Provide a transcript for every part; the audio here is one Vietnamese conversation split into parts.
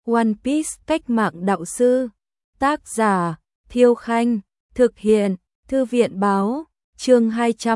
One Piece cách mạng đạo sư. Tác giả Thiêu Khanh. Thực hiện Thư viện báo. Chương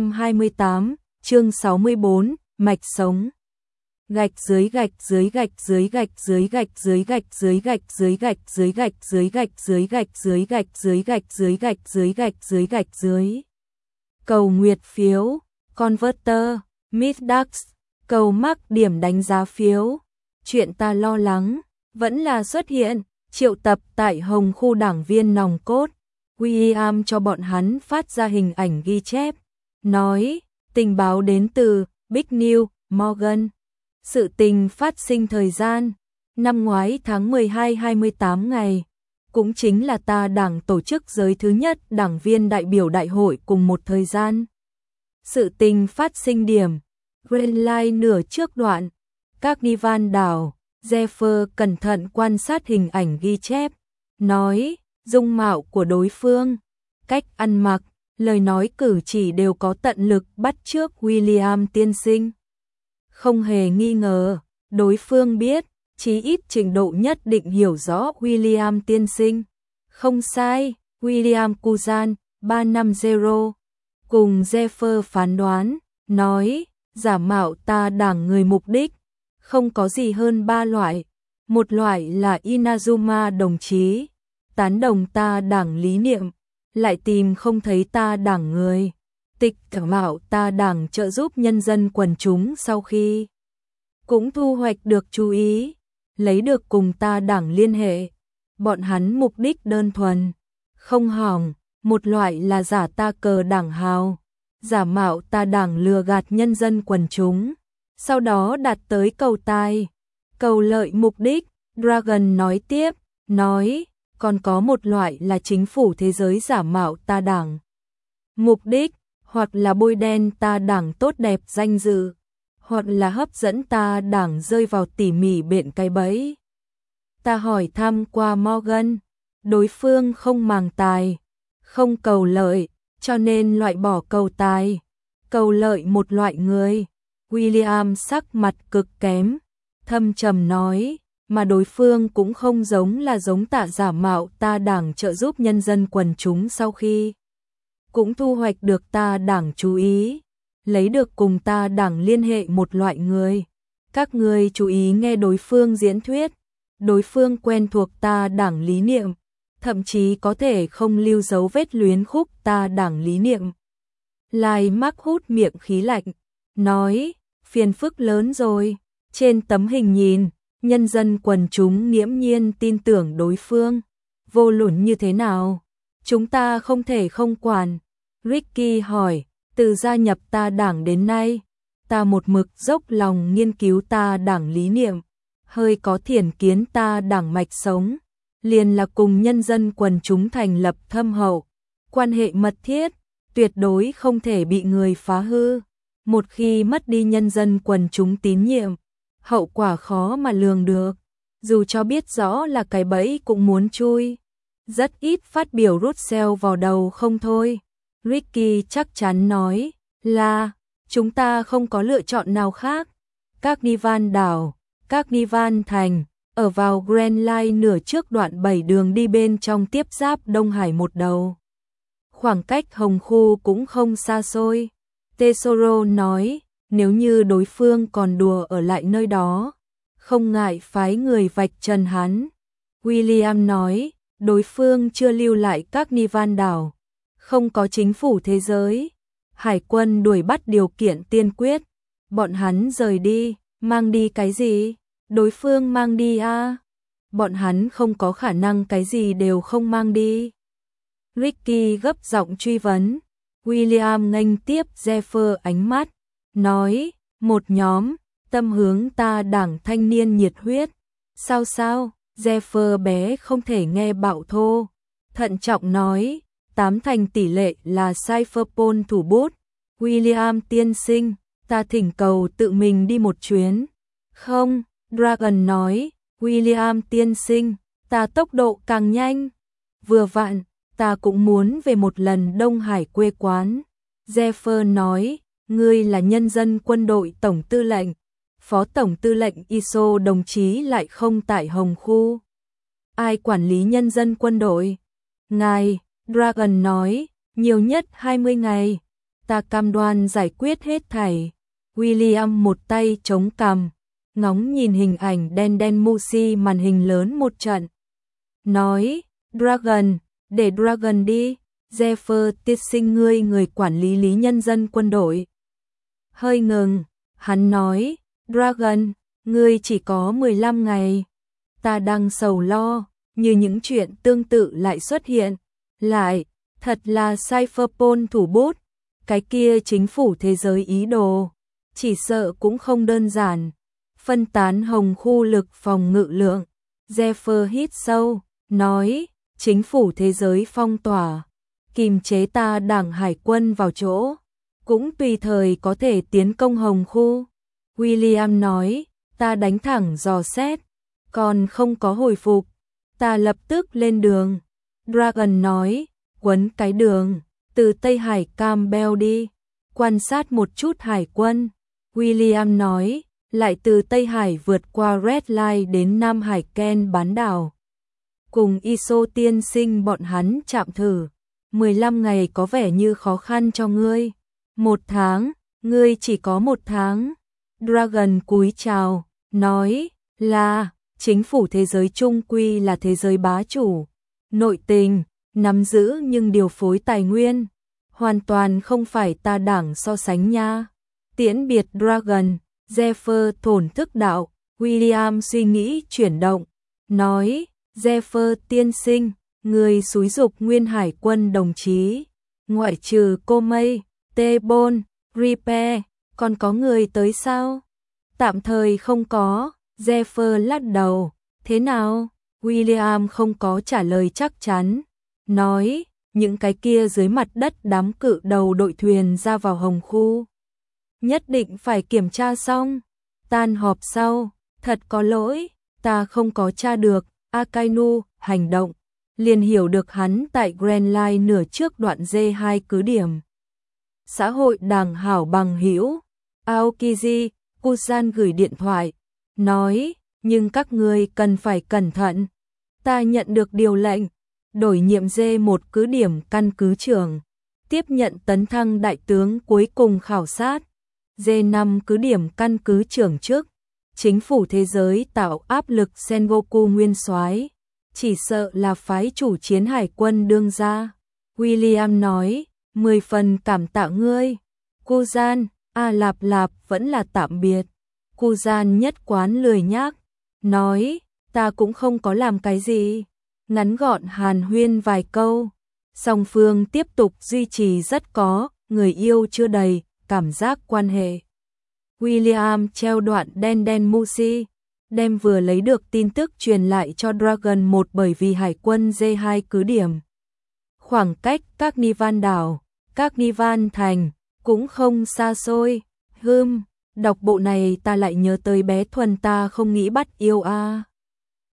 228, chương 64, mạch sống. Gạch dưới gạch dưới gạch dưới gạch dưới gạch dưới gạch dưới gạch dưới gạch dưới gạch dưới gạch dưới gạch dưới gạch dưới gạch dưới gạch dưới gạch dưới gạch dưới. Cầu nguyệt phiếu, Converter, Middax, cầu mắc điểm đánh giá phiếu. Chuyện ta lo lắng vẫn là xuất hiện, triệu tập tại Hồng khu đảng viên nòng cốt. William cho bọn hắn phát ra hình ảnh ghi chép, nói, tình báo đến từ Big New, Morgan. Sự tình phát sinh thời gian, năm ngoái tháng 12 28 ngày, cũng chính là ta đảng tổ chức giới thứ nhất đảng viên đại biểu đại hội cùng một thời gian. Sự tình phát sinh điểm, Grand Line nửa trước đoạn, Carnival đảo, Zephyr cẩn thận quan sát hình ảnh ghi chép, nói, dung mạo của đối phương, cách ăn mặc, lời nói cử chỉ đều có tận lực bắt chước William tiên sinh. Không hề nghi ngờ, đối phương biết, chí ít trình độ nhất định hiểu rõ William tiên sinh. Không sai, William Kuzan, 350, cùng Zephyr phán đoán, nói, giả mạo ta đảng người mục đích, không có gì hơn ba loại. Một loại là Inazuma đồng chí, tán đồng ta đảng lý niệm, lại tìm không thấy ta đảng người. Tịch giả mạo ta đảng trợ giúp nhân dân quần chúng sau khi cũng thu hoạch được chú ý, lấy được cùng ta đảng liên hệ. Bọn hắn mục đích đơn thuần, không hỏng. Một loại là giả ta cờ đảng hào, giả mạo ta đảng lừa gạt nhân dân quần chúng, sau đó đạt tới cầu tài, cầu lợi mục đích. Dragon nói tiếp, nói, còn có một loại là chính phủ thế giới giả mạo ta đảng. Mục đích, hoặc là bôi đen ta đảng tốt đẹp danh dự, hoặc là hấp dẫn ta đảng rơi vào tỉ mỉ biện cái bẫy. Ta hỏi thăm qua Morgan, đối phương không màng tài, không cầu lợi, cho nên loại bỏ cầu tài, cầu lợi một loại người. William sắc mặt cực kém, thâm trầm nói, mà đối phương cũng không giống là giống tạ giả mạo ta đảng trợ giúp nhân dân quần chúng sau khi cũng thu hoạch được ta đảng chú ý, lấy được cùng ta đảng liên hệ một loại người. Các người chú ý nghe đối phương diễn thuyết, đối phương quen thuộc ta đảng lý niệm, thậm chí có thể không lưu dấu vết luyến khúc ta đảng lý niệm. Lai mắc hút miệng khí lạnh, nói, phiền phức lớn rồi. Trên tấm hình nhìn, nhân dân quần chúng nghiễm nhiên tin tưởng đối phương. Vô luận như thế nào, chúng ta không thể không quản. Ricky hỏi, từ gia nhập ta đảng đến nay, ta một mực dốc lòng nghiên cứu ta đảng lý niệm, hơi có thiển kiến ta đảng mạch sống, liền là cùng nhân dân quần chúng thành lập thâm hậu, quan hệ mật thiết, tuyệt đối không thể bị người phá hư. Một khi mất đi nhân dân quần chúng tín nhiệm, hậu quả khó mà lường được, dù cho biết rõ là cái bẫy cũng muốn chui. Rất ít phát biểu Russell vào đầu không thôi. Ricky chắc chắn nói là chúng ta không có lựa chọn nào khác. Carnival đảo, Carnival thành, ở vào Grand Line nửa trước đoạn 7 đường đi bên trong tiếp giáp Đông Hải một đầu. Khoảng cách Hồng khu cũng không xa xôi. Tesoro nói, nếu như đối phương còn đùa ở lại nơi đó, không ngại phái người vạch trần hắn. William nói, đối phương chưa lưu lại Carnival đảo, không có chính phủ thế giới. Hải quân đuổi bắt điều kiện tiên quyết, bọn hắn rời đi, mang đi cái gì? Đối phương mang đi à? Bọn hắn không có khả năng cái gì đều không mang đi. Ricky gấp giọng truy vấn. William nghênh tiếp Zephyr ánh mắt, nói, một nhóm, tâm hướng ta đảng thanh niên nhiệt huyết. Sao? Zephyr bé không thể nghe bạo thô, thận trọng nói, 80% tỷ lệ là Cypherpol thủ bút. William tiên sinh, ta thỉnh cầu tự mình đi một chuyến. Không, Dragon nói, William tiên sinh, ta tốc độ càng nhanh. Vừa vặn, ta cũng muốn về một lần Đông Hải quê quán. Zephyr nói, ngươi là nhân dân quân đội tổng tư lệnh, Phó Tổng Tư lệnh ISO đồng chí lại không tại Hồng Khu. Ai quản lý nhân dân quân đội? Ngài, Dragon nói, nhiều nhất 20 ngày. Ta cam đoan giải quyết hết thảy. William một tay chống cằm, ngóng nhìn hình ảnh đen đen Musi màn hình lớn một trận. Nói, Dragon, để Dragon đi. Zephyr tiết sinh ngươi người quản lý nhân dân quân đội. Hơi ngừng, hắn nói, Dragon, ngươi chỉ có 15 ngày. Ta đang sầu lo, như những chuyện tương tự lại xuất hiện. Lại, thật là Cypherpol thủ bút. Cái kia chính phủ thế giới ý đồ. Chỉ sợ cũng không đơn giản. Phân tán Hồng Khu lực phòng ngự lượng. Zephyr hít sâu, nói, chính phủ thế giới phong tỏa. Kìm chế ta đảng hải quân vào chỗ. Cũng tùy thời có thể tiến công Hồng Khu. William nói, ta đánh thẳng dò xét. Còn không có hồi phục. Ta lập tức lên đường. Dragon nói, quấn cái đường. Từ Tây Hải Campbell đi. Quan sát một chút hải quân. William nói, lại từ Tây Hải vượt qua Red Line đến Nam Hải Ken bán đảo. Cùng ISO tiên sinh bọn hắn chạm thử. 15 ngày có vẻ như khó khăn cho ngươi. 1 tháng, ngươi chỉ có 1 tháng. Dragon cúi chào, nói là chính phủ thế giới chung quy là thế giới bá chủ. Nội tình, nắm giữ nhưng điều phối tài nguyên. Hoàn toàn không phải ta đảng so sánh nha. Tiễn biệt Dragon, Zephyr thổn thức đạo. William suy nghĩ chuyển động, nói, Zephyr tiên sinh, người xúi dục nguyên hải quân đồng chí, ngoại trừ cô Mây, T-Bone, Repair, còn có người tới sao? Tạm thời không có, Zephyr lắc đầu, thế nào? William không có trả lời chắc chắn, nói, những cái kia dưới mặt đất đám cự đầu đội thuyền ra vào Hồng Khu. Nhất định phải kiểm tra xong. Tan họp sau, thật có lỗi, ta không có tra được, Akainu, hành động. Liền hiểu được hắn tại Grand Line nửa trước đoạn D2 cứ điểm. Xã hội đảng hảo bằng hữu, Aokiji, Kusan gửi điện thoại, nói, nhưng các ngươi cần phải cẩn thận. Ta nhận được điều lệnh, đổi nhiệm D1 cứ điểm căn cứ trưởng, tiếp nhận tấn thăng đại tướng cuối cùng khảo sát. D5 cứ điểm căn cứ trưởng trước, chính phủ thế giới tạo áp lực Sengoku nguyên soái, chỉ sợ là phái chủ chiến hải quân đương ra. William nói, 10 phần cảm tạ ngươi. Kusan, Lạp Lạp vẫn là tạm biệt. Kusan nhất quán lười nhác, nói, ta cũng không có làm cái gì. Ngắn gọn hàn huyên vài câu, song phương tiếp tục duy trì rất có, người yêu chưa đầy, cảm giác quan hệ. William treo đoạn đen đen Musi, đem vừa lấy được tin tức truyền lại cho Dragon 1 bởi vì hải quân D2 cứ điểm. Khoảng cách các Nivan đảo, các Nivan thành, cũng không xa xôi. Đọc bộ này ta lại nhớ tới bé Thuần ta không nghĩ bắt yêu a.